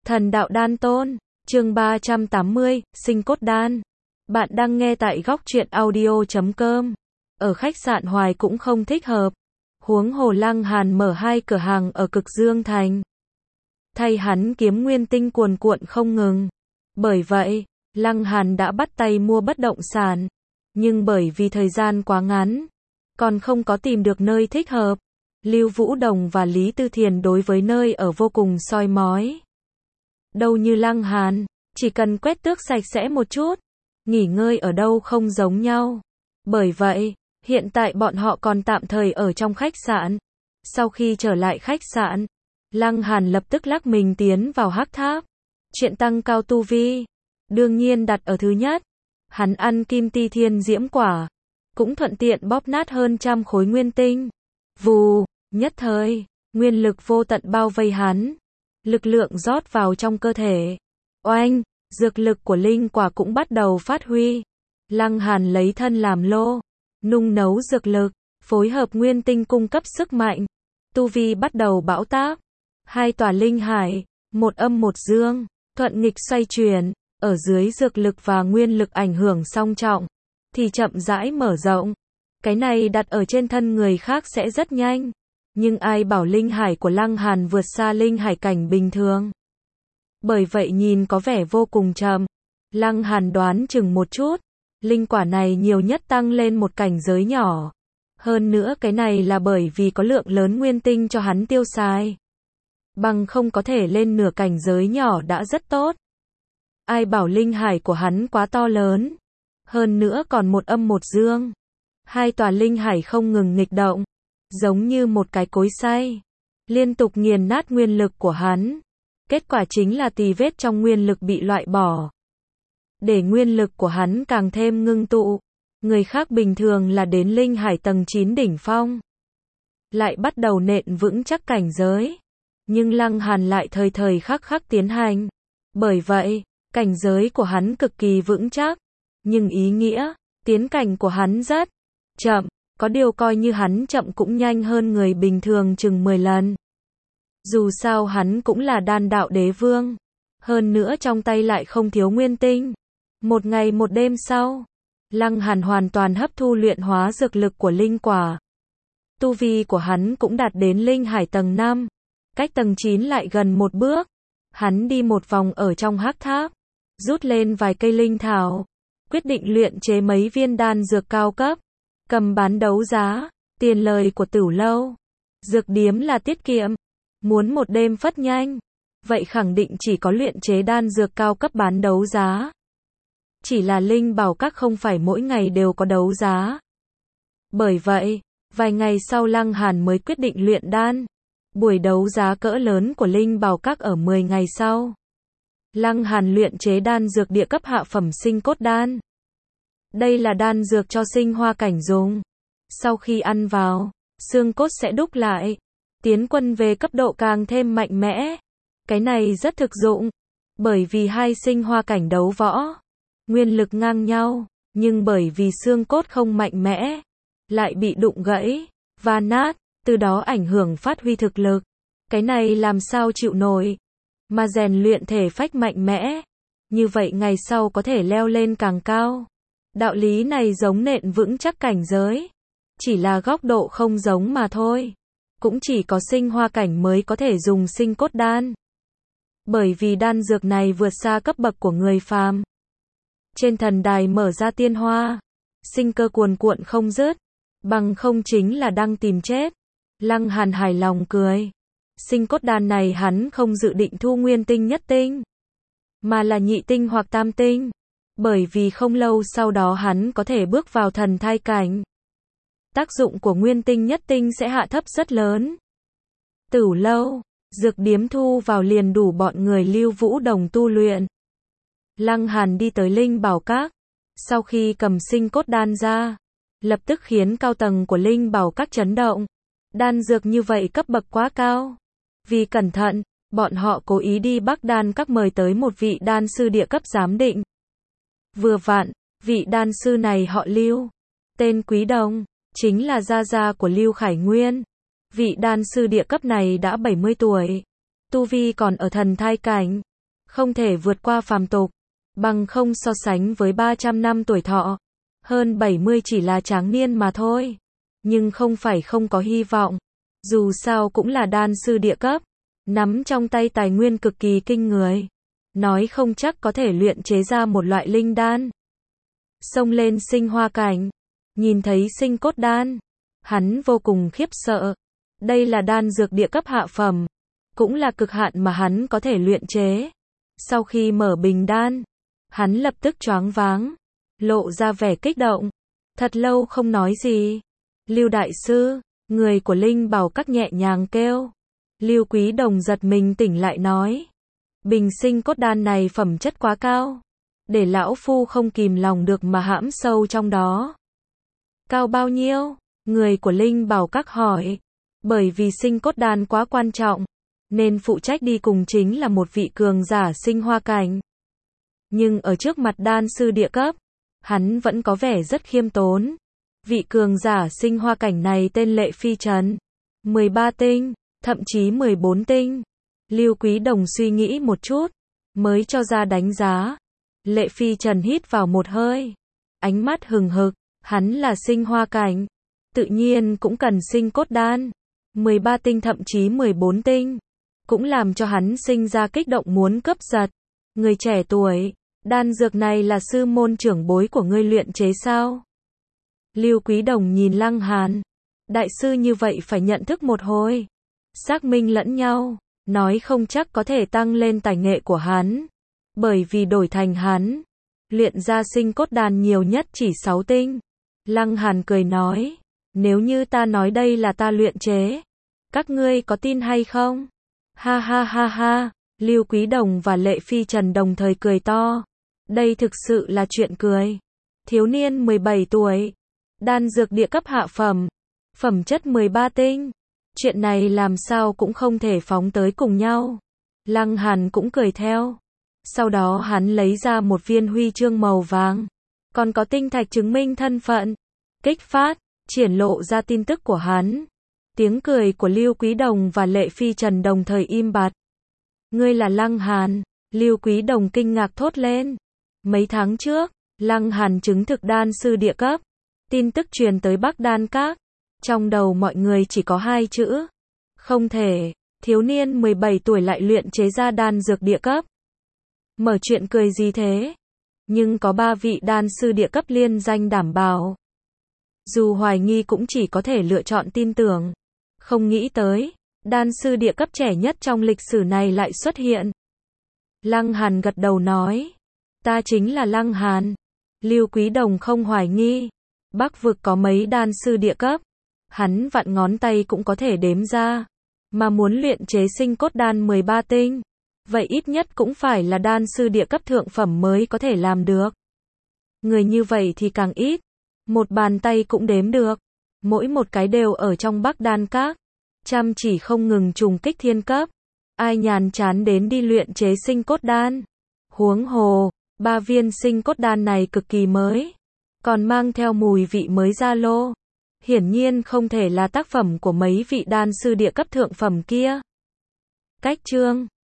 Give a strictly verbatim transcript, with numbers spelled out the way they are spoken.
Thần đạo đan tôn, chương ba trăm tám mươi, sinh cốt đan. Bạn đang nghe tại góc truyện audio chấm com. Ở khách sạn hoài cũng không thích hợp. Huống hồ Lăng Hàn mở hai cửa hàng ở Cực Dương Thành. Thay hắn kiếm nguyên tinh cuồn cuộn không ngừng. Bởi vậy, Lăng Hàn đã bắt tay mua bất động sản. Nhưng bởi vì thời gian quá ngắn, còn không có tìm được nơi thích hợp. Lưu Vũ Đồng và Lý Tư Thiền đối với nơi ở vô cùng soi mói. Đâu như Lăng Hàn, chỉ cần quét tước sạch sẽ một chút, nghỉ ngơi ở đâu không giống nhau. Bởi vậy, hiện tại bọn họ còn tạm thời ở trong khách sạn. Sau khi trở lại khách sạn, Lăng Hàn lập tức lắc mình tiến vào hắc tháp. Chuyện tăng cao tu vi, đương nhiên đặt ở thứ nhất. Hắn ăn kim ti thiên diễm quả, cũng thuận tiện bóp nát hơn trăm khối nguyên tinh. Vù, nhất thời, nguyên lực vô tận bao vây hắn. Lực lượng rót vào trong cơ thể. Oanh, dược lực của linh quả cũng bắt đầu phát huy. Lăng Hàn lấy thân làm lô, nung nấu dược lực, phối hợp nguyên tinh cung cấp sức mạnh. Tu vi bắt đầu bão táp. Hai tòa linh hải, một âm một dương, thuận nghịch xoay chuyển, ở dưới dược lực và nguyên lực ảnh hưởng song trọng, thì chậm rãi mở rộng. Cái này đặt ở trên thân người khác sẽ rất nhanh. Nhưng ai bảo linh hải của Lăng Hàn vượt xa linh hải cảnh bình thường. Bởi vậy nhìn có vẻ vô cùng chậm. Lăng Hàn đoán chừng một chút, linh quả này nhiều nhất tăng lên một cảnh giới nhỏ. Hơn nữa cái này là bởi vì có lượng lớn nguyên tinh cho hắn tiêu xài. Bằng không có thể lên nửa cảnh giới nhỏ đã rất tốt. Ai bảo linh hải của hắn quá to lớn. Hơn nữa còn một âm một dương. Hai tòa linh hải không ngừng nghịch động. Giống như một cái cối xay, liên tục nghiền nát nguyên lực của hắn. Kết quả chính là tì vết trong nguyên lực bị loại bỏ. Để nguyên lực của hắn càng thêm ngưng tụ. Người khác bình thường là đến linh hải tầng chín đỉnh phong, lại bắt đầu nện vững chắc cảnh giới. Nhưng Lăng Hàn lại thời thời khắc khắc tiến hành. Bởi vậy, cảnh giới của hắn cực kỳ vững chắc. Nhưng ý nghĩa, tiến cảnh của hắn rất chậm. Có điều coi như hắn chậm cũng nhanh hơn người bình thường chừng mười lần. Dù sao hắn cũng là đan đạo đế vương. Hơn nữa trong tay lại không thiếu nguyên tinh. Một ngày một đêm sau, Lăng Hàn hoàn toàn hấp thu luyện hóa dược lực của linh quả. Tu vi của hắn cũng đạt đến linh hải tầng năm. Cách tầng chín lại gần một bước. Hắn đi một vòng ở trong hắc tháp. Rút lên vài cây linh thảo. Quyết định luyện chế mấy viên đan dược cao cấp. Cầm bán đấu giá, tiền lời của Tửu Lâu. Dược điếm là tiết kiệm. Muốn một đêm phất nhanh. Vậy khẳng định chỉ có luyện chế đan dược cao cấp bán đấu giá. Chỉ là linh bảo các không phải mỗi ngày đều có đấu giá. Bởi vậy, vài ngày sau Lăng Hàn mới quyết định luyện đan. Buổi đấu giá cỡ lớn của linh bảo các ở mười ngày sau. Lăng Hàn luyện chế đan dược địa cấp hạ phẩm sinh cốt đan. Đây là đan dược cho sinh hoa cảnh dùng. Sau khi ăn vào, xương cốt sẽ đúc lại. Tiến quân về cấp độ càng thêm mạnh mẽ. Cái này rất thực dụng. Bởi vì hai sinh hoa cảnh đấu võ. Nguyên lực ngang nhau. Nhưng bởi vì xương cốt không mạnh mẽ. Lại bị đụng gãy, và nát. Từ đó ảnh hưởng phát huy thực lực. Cái này làm sao chịu nổi. Mà rèn luyện thể phách mạnh mẽ. Như vậy ngày sau có thể leo lên càng cao. Đạo lý này giống nện vững chắc cảnh giới. Chỉ là góc độ không giống mà thôi. Cũng chỉ có sinh hoa cảnh mới có thể dùng sinh cốt đan. Bởi vì đan dược này vượt xa cấp bậc của người phàm. Trên thần đài mở ra tiên hoa. Sinh cơ cuồn cuộn không dứt. Bằng không chính là đang tìm chết. Lăng Hàn hài lòng cười. Sinh cốt đan này hắn không dự định thu nguyên tinh nhất tinh. Mà là nhị tinh hoặc tam tinh. Bởi vì không lâu sau đó hắn có thể bước vào thần thai cảnh. Tác dụng của nguyên tinh nhất tinh sẽ hạ thấp rất lớn. Tửu Lâu, dược điếm thu vào liền đủ bọn người Lưu Vũ Đồng tu luyện. Lăng Hàn đi tới linh bảo các. Sau khi cầm sinh cốt đan ra, lập tức khiến cao tầng của linh bảo các chấn động. Đan dược như vậy cấp bậc quá cao. Vì cẩn thận, bọn họ cố ý đi Bắc Đan các mời tới một vị đan sư địa cấp giám định. Vừa vặn, vị đan sư này họ Lưu, tên Quý Đồng, chính là gia gia của Lưu Khải Nguyên. Vị đan sư địa cấp này đã bảy mươi tuổi, tu vi còn ở thần thai cảnh, không thể vượt qua phàm tục, bằng không so sánh với ba trăm năm tuổi thọ, hơn bảy mươi chỉ là tráng niên mà thôi. Nhưng không phải không có hy vọng, dù sao cũng là đan sư địa cấp, nắm trong tay tài nguyên cực kỳ kinh người, nói không chắc có thể luyện chế ra một loại linh đan. Xông lên sinh hoa cảnh, nhìn thấy sinh cốt đan, hắn vô cùng khiếp sợ. Đây là đan dược địa cấp hạ phẩm, cũng là cực hạn mà hắn có thể luyện chế. Sau khi mở bình đan, hắn lập tức choáng váng, lộ ra vẻ kích động, thật lâu không nói gì. Lưu đại sư, người của Linh Bảo Các nhẹ nhàng kêu. Lưu Quý Đồng giật mình tỉnh lại nói, bình sinh cốt đan này phẩm chất quá cao, để lão phu không kìm lòng được mà hãm sâu trong đó. Cao bao nhiêu? Người của Linh Bảo Các hỏi. Bởi vì sinh cốt đan quá quan trọng, nên phụ trách đi cùng chính là một vị cường giả sinh hoa cảnh. Nhưng ở trước mặt đan sư địa cấp, hắn vẫn có vẻ rất khiêm tốn. Vị cường giả sinh hoa cảnh này tên Lệ Phi Trần, mười ba tinh, thậm chí mười bốn tinh. Lưu Quý Đồng suy nghĩ một chút, mới cho ra đánh giá. Lệ Phi Trần hít vào một hơi, ánh mắt hừng hực, hắn là sinh hoa cảnh, tự nhiên cũng cần sinh cốt đan. mười ba tinh thậm chí mười bốn tinh, cũng làm cho hắn sinh ra kích động muốn cướp giật. Người trẻ tuổi, đan dược này là sư môn trưởng bối của ngươi luyện chế sao? Lưu Quý Đồng nhìn Lăng Hàn, đại sư như vậy phải nhận thức một hồi, xác minh lẫn nhau, nói không chắc có thể tăng lên tài nghệ của hắn, bởi vì đổi thành hắn, luyện ra sinh cốt đan nhiều nhất chỉ sáu tinh. Lăng Hàn cười nói, nếu như ta nói đây là ta luyện chế, các ngươi có tin hay không? Ha ha ha ha, Lưu Quý Đồng và Lệ Phi Trần đồng thời cười to. Đây thực sự là chuyện cười. Thiếu niên mười bảy tuổi, đan dược địa cấp hạ phẩm, phẩm chất mười ba tinh. Chuyện này làm sao cũng không thể phóng tới cùng nhau. Lăng Hàn cũng cười theo. Sau đó hắn lấy ra một viên huy chương màu vàng, còn có tinh thạch chứng minh thân phận. Kích phát, triển lộ ra tin tức của hắn. Tiếng cười của Lưu Quý Đồng và Lệ Phi Trần đồng thời im bặt. Ngươi là Lăng Hàn? Lưu Quý Đồng kinh ngạc thốt lên. Mấy tháng trước, Lăng Hàn chứng thực đan sư địa cấp. Tin tức truyền tới Bắc Đan Các. Trong đầu mọi người chỉ có hai chữ. Không thể, thiếu niên mười bảy tuổi lại luyện chế ra đan dược địa cấp. Mở chuyện cười gì thế? Nhưng có ba vị đan sư địa cấp liên danh đảm bảo. Dù hoài nghi cũng chỉ có thể lựa chọn tin tưởng. Không nghĩ tới, đan sư địa cấp trẻ nhất trong lịch sử này lại xuất hiện. Lăng Hàn gật đầu nói, ta chính là Lăng Hàn. Lưu Quý Đồng không hoài nghi, Bắc vực có mấy đan sư địa cấp, hắn vặn ngón tay cũng có thể đếm ra, mà muốn luyện chế sinh cốt đan mười ba tinh, vậy ít nhất cũng phải là đan sư địa cấp thượng phẩm mới có thể làm được. Người như vậy thì càng ít, một bàn tay cũng đếm được, mỗi một cái đều ở trong Bắc Đan Các, chăm chỉ không ngừng trùng kích thiên cấp, ai nhàn chán đến đi luyện chế sinh cốt đan. Huống hồ, ba viên sinh cốt đan này cực kỳ mới, còn mang theo mùi vị mới ra lô, hiển nhiên không thể là tác phẩm của mấy vị đan sư địa cấp thượng phẩm kia. Cách chương